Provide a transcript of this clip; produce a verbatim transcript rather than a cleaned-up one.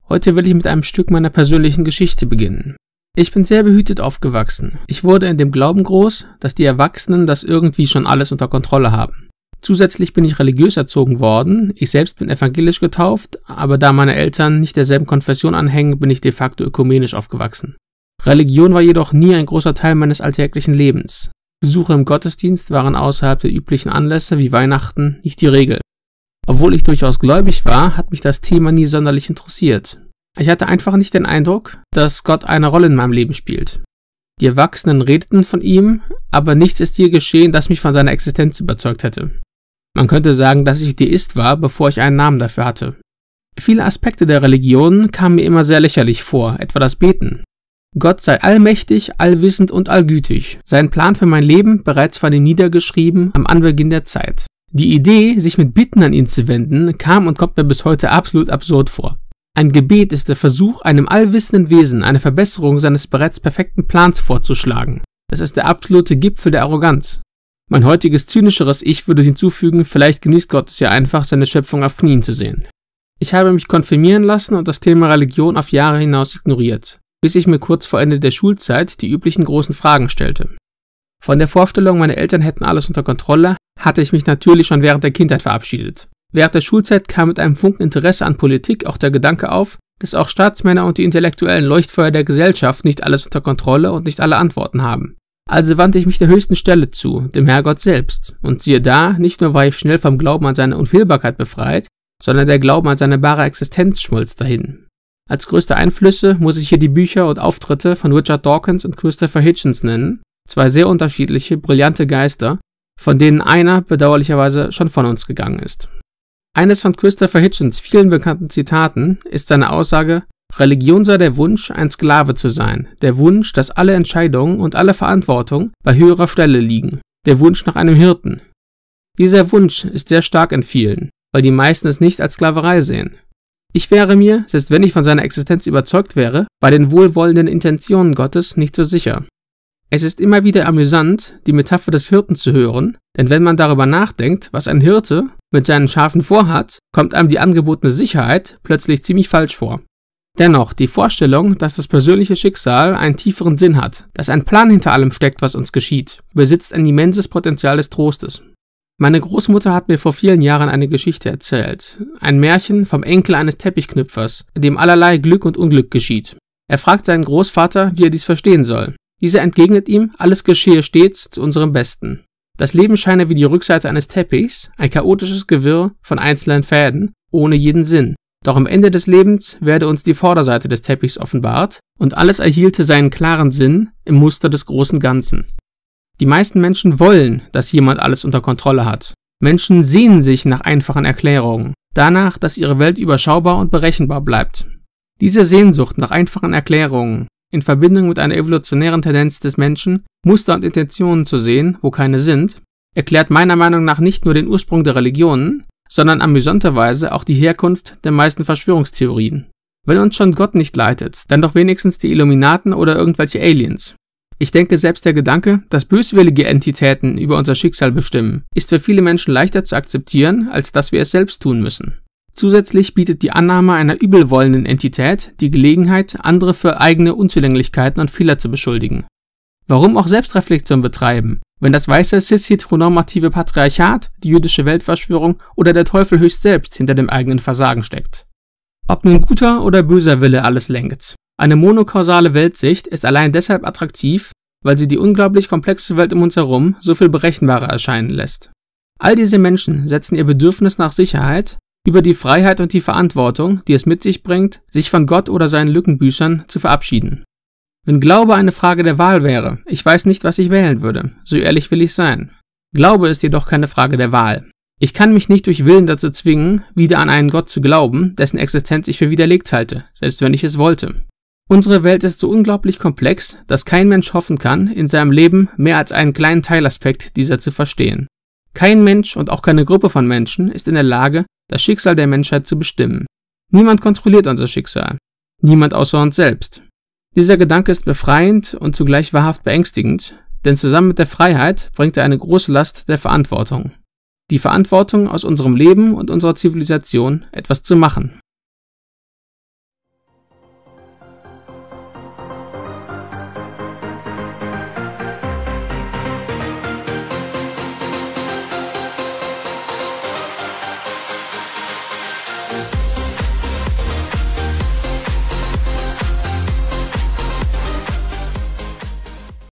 Heute will ich mit einem Stück meiner persönlichen Geschichte beginnen. Ich bin sehr behütet aufgewachsen. Ich wurde in dem Glauben groß, dass die Erwachsenen das irgendwie schon alles unter Kontrolle haben. Zusätzlich bin ich religiös erzogen worden, ich selbst bin evangelisch getauft, aber da meine Eltern nicht derselben Konfession anhängen, bin ich de facto ökumenisch aufgewachsen. Religion war jedoch nie ein großer Teil meines alltäglichen Lebens. Besuche im Gottesdienst waren außerhalb der üblichen Anlässe wie Weihnachten nicht die Regel. Obwohl ich durchaus gläubig war, hat mich das Thema nie sonderlich interessiert. Ich hatte einfach nicht den Eindruck, dass Gott eine Rolle in meinem Leben spielt. Die Erwachsenen redeten von ihm, aber nichts ist je geschehen, das mich von seiner Existenz überzeugt hätte. Man könnte sagen, dass ich Deist war, bevor ich einen Namen dafür hatte. Viele Aspekte der Religion kamen mir immer sehr lächerlich vor, etwa das Beten. Gott sei allmächtig, allwissend und allgütig. Sein Plan für mein Leben bereits von ihm niedergeschrieben am Anbeginn der Zeit. Die Idee, sich mit Bitten an ihn zu wenden, kam und kommt mir bis heute absolut absurd vor. Ein Gebet ist der Versuch, einem allwissenden Wesen eine Verbesserung seines bereits perfekten Plans vorzuschlagen. Das ist der absolute Gipfel der Arroganz. Mein heutiges zynischeres Ich würde hinzufügen, vielleicht genießt Gott es ja einfach, seine Schöpfung auf Knien zu sehen. Ich habe mich konfirmieren lassen und das Thema Religion auf Jahre hinaus ignoriert, bis ich mir kurz vor Ende der Schulzeit die üblichen großen Fragen stellte. Von der Vorstellung, meine Eltern hätten alles unter Kontrolle, hatte ich mich natürlich schon während der Kindheit verabschiedet. Während der Schulzeit kam mit einem Funken Interesse an Politik auch der Gedanke auf, dass auch Staatsmänner und die intellektuellen Leuchtfeuer der Gesellschaft nicht alles unter Kontrolle und nicht alle Antworten haben. Also wandte ich mich der höchsten Stelle zu, dem Herrgott selbst. Und siehe da, nicht nur war ich schnell vom Glauben an seine Unfehlbarkeit befreit, sondern der Glauben an seine bare Existenz schmolz dahin. Als größte Einflüsse muss ich hier die Bücher und Auftritte von Richard Dawkins und Christopher Hitchens nennen, zwei sehr unterschiedliche, brillante Geister, von denen einer bedauerlicherweise schon von uns gegangen ist. Eines von Christopher Hitchens vielen bekannten Zitaten ist seine Aussage: Religion sei der Wunsch, ein Sklave zu sein, der Wunsch, dass alle Entscheidungen und alle Verantwortung bei höherer Stelle liegen, der Wunsch nach einem Hirten. Dieser Wunsch ist sehr stark in vielen, weil die meisten es nicht als Sklaverei sehen. Ich wäre mir, selbst wenn ich von seiner Existenz überzeugt wäre, bei den wohlwollenden Intentionen Gottes nicht so sicher. Es ist immer wieder amüsant, die Metapher des Hirten zu hören, denn wenn man darüber nachdenkt, was ein Hirte mit seinen Schafen vorhat, kommt einem die angebotene Sicherheit plötzlich ziemlich falsch vor. Dennoch, die Vorstellung, dass das persönliche Schicksal einen tieferen Sinn hat, dass ein Plan hinter allem steckt, was uns geschieht, besitzt ein immenses Potenzial des Trostes. Meine Großmutter hat mir vor vielen Jahren eine Geschichte erzählt, ein Märchen vom Enkel eines Teppichknüpfers, in dem allerlei Glück und Unglück geschieht. Er fragt seinen Großvater, wie er dies verstehen soll. Dieser entgegnet ihm, alles geschehe stets zu unserem Besten. Das Leben scheine wie die Rückseite eines Teppichs, ein chaotisches Gewirr von einzelnen Fäden, ohne jeden Sinn. Doch am Ende des Lebens werde uns die Vorderseite des Teppichs offenbart und alles erhielte seinen klaren Sinn im Muster des großen Ganzen. Die meisten Menschen wollen, dass jemand alles unter Kontrolle hat. Menschen sehnen sich nach einfachen Erklärungen, danach, dass ihre Welt überschaubar und berechenbar bleibt. Diese Sehnsucht nach einfachen Erklärungen, in Verbindung mit einer evolutionären Tendenz des Menschen, Muster und Intentionen zu sehen, wo keine sind, erklärt meiner Meinung nach nicht nur den Ursprung der Religionen, sondern amüsanterweise auch die Herkunft der meisten Verschwörungstheorien. Wenn uns schon Gott nicht leitet, dann doch wenigstens die Illuminaten oder irgendwelche Aliens. Ich denke, selbst der Gedanke, dass böswillige Entitäten über unser Schicksal bestimmen, ist für viele Menschen leichter zu akzeptieren, als dass wir es selbst tun müssen. Zusätzlich bietet die Annahme einer übelwollenden Entität die Gelegenheit, andere für eigene Unzulänglichkeiten und Fehler zu beschuldigen. Warum auch Selbstreflexion betreiben, wenn das weiße cis-heteronormative Patriarchat, die jüdische Weltverschwörung oder der Teufel höchst selbst hinter dem eigenen Versagen steckt? Ob nun guter oder böser Wille alles lenkt. Eine monokausale Weltsicht ist allein deshalb attraktiv, weil sie die unglaublich komplexe Welt um uns herum so viel berechenbarer erscheinen lässt. All diese Menschen setzen ihr Bedürfnis nach Sicherheit über die Freiheit und die Verantwortung, die es mit sich bringt, sich von Gott oder seinen Lückenbüßern zu verabschieden. Wenn Glaube eine Frage der Wahl wäre, ich weiß nicht, was ich wählen würde, so ehrlich will ich sein. Glaube ist jedoch keine Frage der Wahl. Ich kann mich nicht durch Willen dazu zwingen, wieder an einen Gott zu glauben, dessen Existenz ich für widerlegt halte, selbst wenn ich es wollte. Unsere Welt ist so unglaublich komplex, dass kein Mensch hoffen kann, in seinem Leben mehr als einen kleinen Teilaspekt dieser zu verstehen. Kein Mensch und auch keine Gruppe von Menschen ist in der Lage, das Schicksal der Menschheit zu bestimmen. Niemand kontrolliert unser Schicksal. Niemand außer uns selbst. Dieser Gedanke ist befreiend und zugleich wahrhaft beängstigend, denn zusammen mit der Freiheit bringt er eine große Last der Verantwortung. Die Verantwortung, aus unserem Leben und unserer Zivilisation etwas zu machen.